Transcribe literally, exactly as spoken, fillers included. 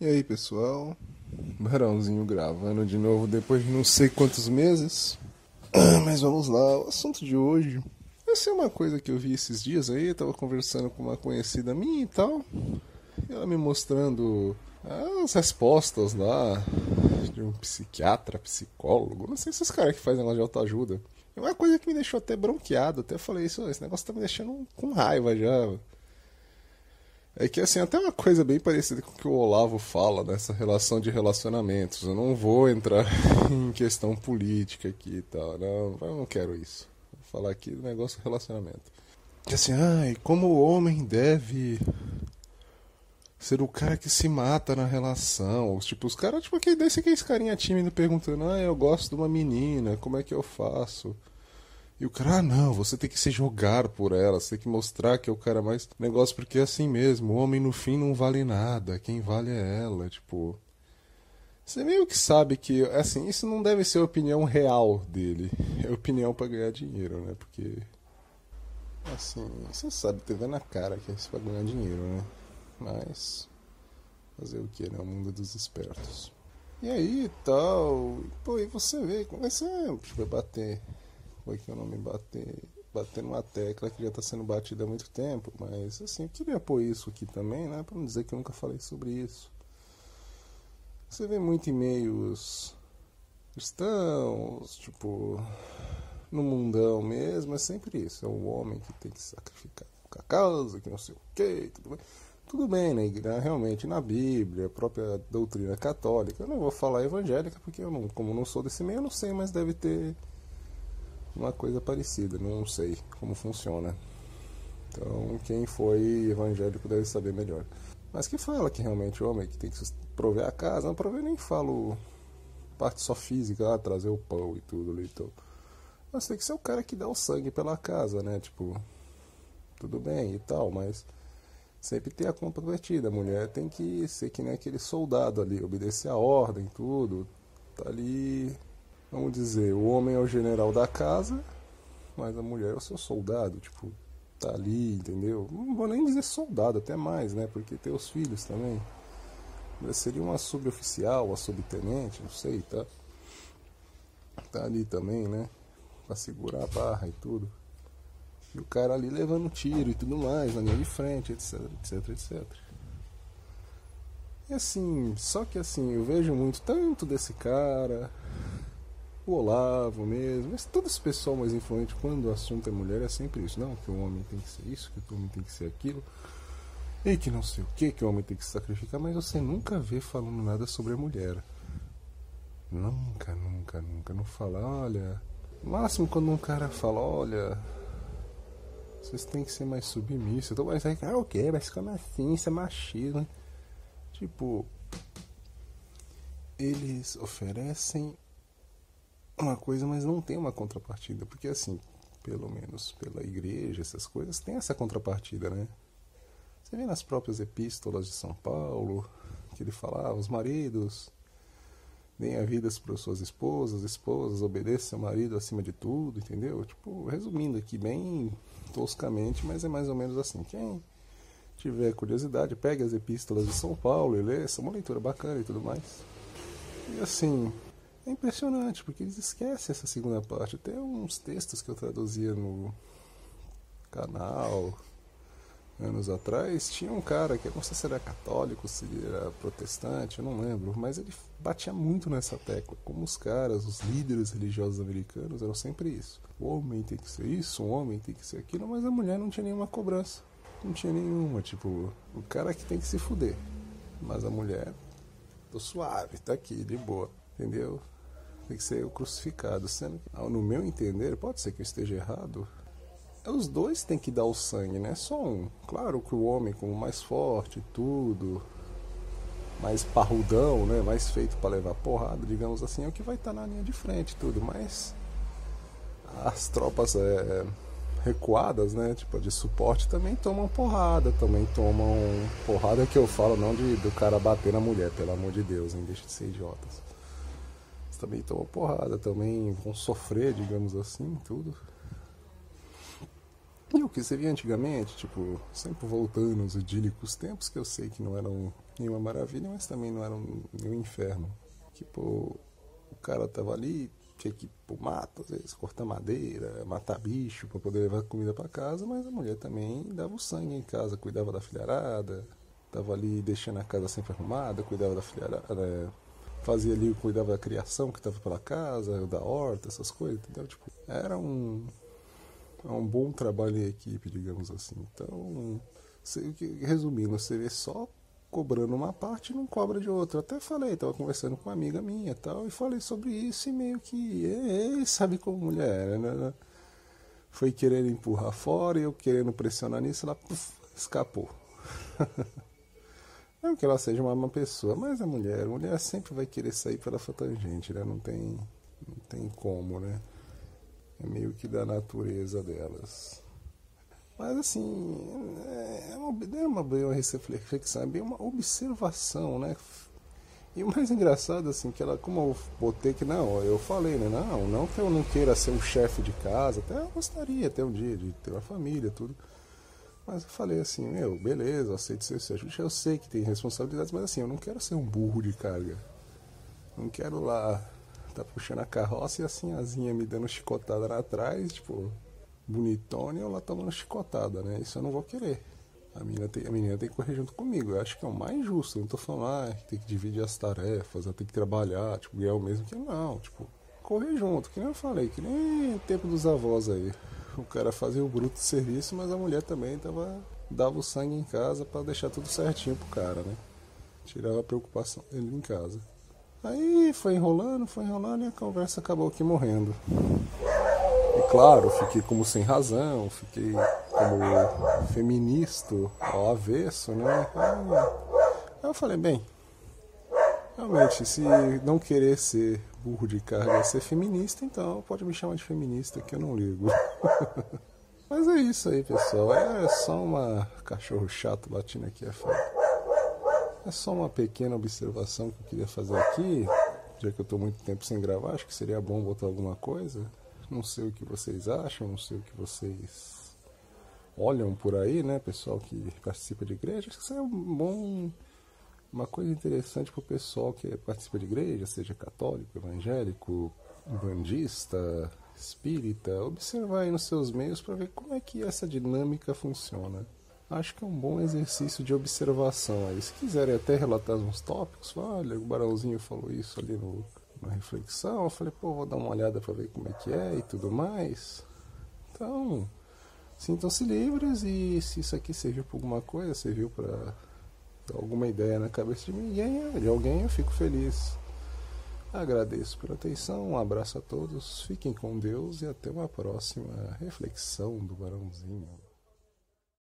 E aí, pessoal? Barãozinho gravando de novo depois de não sei quantos meses. Mas vamos lá, o assunto de hoje. Essa é uma coisa que eu vi esses dias aí, eu tava conversando com uma conhecida minha e tal. E ela me mostrando as respostas lá de um psiquiatra, psicólogo, não sei se esses caras que fazem negócio de autoajuda. É uma coisa que me deixou até bronqueado, até falei isso, esse negócio tá me deixando com raiva já. É que assim, até uma coisa bem parecida com o que o Olavo fala nessa relação de relacionamentos. Eu não vou entrar em questão política aqui e tal, não, eu não quero isso. Vou falar aqui do negócio do relacionamento. Que assim, ai, como o homem deve ser o cara que se mata na relação. Tipo, os caras, tipo, que desse aqueles carinha tímido perguntando, ah, eu gosto de uma menina, como é que eu faço? E o cara, ah não, você tem que se jogar por ela, você tem que mostrar que é o cara mais negócio, porque é assim mesmo, o homem no fim não vale nada, quem vale é ela, tipo. Você meio que sabe que, assim, isso não deve ser a opinião real dele, é opinião pra ganhar dinheiro, né? Porque, assim, você sabe, teve na cara que é isso pra ganhar dinheiro, né? Mas, fazer o que, né? O mundo dos espertos. E aí, tal, pô, e você vê, como é sempre vai bater. Foi que eu não me bater, bater numa tecla que já está sendo batida há muito tempo, mas assim, eu queria pôr isso aqui também, né, para não dizer que eu nunca falei sobre isso. Você vê muito e-mails cristãos, tipo, no mundão mesmo, é sempre isso, é o homem que tem que sacrificar a causa, que não sei o que, tudo bem. Tudo bem, né? Realmente, na Bíblia, a própria doutrina católica, eu não vou falar evangélica, porque eu não, como não sou desse meio, eu não sei, mas deve ter uma coisa parecida, não sei como funciona. Então, quem foi evangélico deve saber melhor. Mas que fala que realmente o homem que tem que prover a casa, não prover nem falo parte só física, ah, trazer o pão e tudo ali, então. Mas tem que ser o cara que dá o sangue pela casa, né? Tipo, tudo bem e tal, mas sempre tem a contrapartida. A mulher tem que ser que nem aquele soldado ali, obedecer a ordem, tudo. Tá ali. Vamos dizer, o homem é o general da casa, mas a mulher é o seu soldado, tipo, tá ali, entendeu? Não vou nem dizer soldado, até mais, né? Porque tem os filhos também. Ela seria uma suboficial, uma subtenente, não sei, tá? Tá ali também, né? Pra segurar a barra e tudo. E o cara ali levando tiro e tudo mais, na linha de frente, etc, etc, etcétera. E assim, só que assim, eu vejo muito tanto desse cara, o Olavo mesmo, mas todo esse pessoal mais influente quando o assunto é mulher é sempre isso, não, que o homem tem que ser isso, que o homem tem que ser aquilo, e que não sei o que, que o homem tem que se sacrificar, mas você nunca vê falando nada sobre a mulher. Nunca, nunca, nunca, não fala, olha, no máximo quando um cara fala, olha, vocês têm que ser mais submissos, então vai dizer, ah, o que, mas como assim, isso é machismo, tipo, eles oferecem uma coisa, mas não tem uma contrapartida, porque assim, pelo menos pela igreja, essas coisas, tem essa contrapartida, né? Você vê nas próprias epístolas de São Paulo, que ele fala, ah, os maridos deem a vida para suas esposas, esposas obedeçam ao marido acima de tudo, entendeu? Tipo, resumindo aqui bem toscamente, mas é mais ou menos assim, quem tiver curiosidade, pegue as epístolas de São Paulo e lê, essa é uma leitura bacana e tudo mais. E assim, é impressionante, porque eles esquecem essa segunda parte. Tem uns textos que eu traduzia no canal anos atrás. Tinha um cara que eu não sei se era católico, se era protestante, eu não lembro, mas ele batia muito nessa tecla. Como os caras, os líderes religiosos americanos eram sempre isso. O homem tem que ser isso, o homem tem que ser aquilo, mas a mulher não tinha nenhuma cobrança. Não tinha nenhuma, tipo, o cara que tem que se fuder. Mas a mulher, tô suave, tá aqui, de boa, entendeu? Tem que ser o crucificado, sendo que, no meu entender, pode ser que eu esteja errado, os dois têm que dar o sangue, né? Só um. Claro que o homem, como mais forte, tudo, mais parrudão, né? Mais feito para levar porrada, digamos assim, é o que vai estar na linha de frente, tudo. Mas as tropas é, recuadas, né? Tipo de suporte também tomam porrada, também tomam porrada que eu falo não de do cara bater na mulher, pelo amor de Deus, hein? Deixa de ser idiotas. Também tomam porrada, também vão sofrer, digamos assim, tudo. E o que você via antigamente, tipo, sempre voltando aos idílicos tempos que eu sei que não eram nenhuma maravilha, mas também não eram nenhum inferno. Tipo, o cara tava ali, tinha que ir pro mato, às vezes, cortar madeira, matar bicho pra poder levar comida pra casa, mas a mulher também dava o sangue em casa, cuidava da filharada, tava ali deixando a casa sempre arrumada, cuidava da filharada, né? Fazia ali, cuidava da criação que tava pela casa, da horta, essas coisas, entendeu? Tipo, era um, é um bom trabalho em equipe, digamos assim. Então, você, resumindo, você vê só cobrando uma parte e não cobra de outra. Eu até falei, tava conversando com uma amiga minha e tal, e falei sobre isso e meio que, é, é, sabe como mulher, né? Foi querendo empurrar fora e eu querendo pressionar nisso, ela puf, escapou. Não que ela seja uma má pessoa, mas a mulher, a mulher sempre vai querer sair pela sua tangente, né? Não tem, não tem como, né? É meio que da natureza delas. Mas assim, é uma, não é uma, bem uma reflexão, é bem uma observação, né? E o mais engraçado, assim, que ela, como eu botei que não, eu falei, né? Não, não que eu não queira ser um chefe de casa, até eu gostaria até um dia de ter uma família, tudo. Mas eu falei assim, meu, beleza, eu aceito ser seu ajuste, eu sei que tem responsabilidades, mas assim, eu não quero ser um burro de carga. Não quero lá tá puxando a carroça e assim, a asinha me dando chicotada lá atrás, tipo, bonitona e eu lá tomando chicotada, né? Isso eu não vou querer. A menina, tem, a menina tem que correr junto comigo. Eu acho que é o mais justo. Eu não tô falando, ah, tem que dividir as tarefas, tem que trabalhar, tipo, ganhar o mesmo que não. Tipo, correr junto, que nem eu falei, que nem o tempo dos avós aí. O cara fazia o bruto de serviço, mas a mulher também tava, dava o sangue em casa pra deixar tudo certinho pro cara, né? Tirava a preocupação dele em casa. Aí foi enrolando, foi enrolando e a conversa acabou aqui morrendo. E claro, fiquei como sem razão, fiquei como feminista ao avesso, né? Aí eu falei, bem, realmente, se não querer ser burro de carga e ser feminista, então pode me chamar de feminista que eu não ligo. Mas é isso aí, pessoal. É só uma cachorro chato latindo aqui, é foda. É só uma pequena observação que eu queria fazer aqui, já que eu estou muito tempo sem gravar, acho que seria bom botar alguma coisa. Não sei o que vocês acham, não sei o que vocês olham por aí, né, pessoal que participa de igreja. Acho que isso é um bom, uma coisa interessante para o pessoal que participa de igreja, seja católico, evangélico, bandista, espírita, observar aí nos seus meios para ver como é que essa dinâmica funciona. Acho que é um bom exercício de observação aí. Se quiserem até relatar uns tópicos, olha, o Barãozinho falou isso ali no, na reflexão. Eu falei, pô, vou dar uma olhada para ver como é que é e tudo mais. Então, sintam-se livres e se isso aqui serviu para alguma coisa, serviu para dar alguma ideia na cabeça de ninguém, de alguém, eu fico feliz. Agradeço pela atenção, um abraço a todos, fiquem com Deus e até uma próxima reflexão do Barãozinho.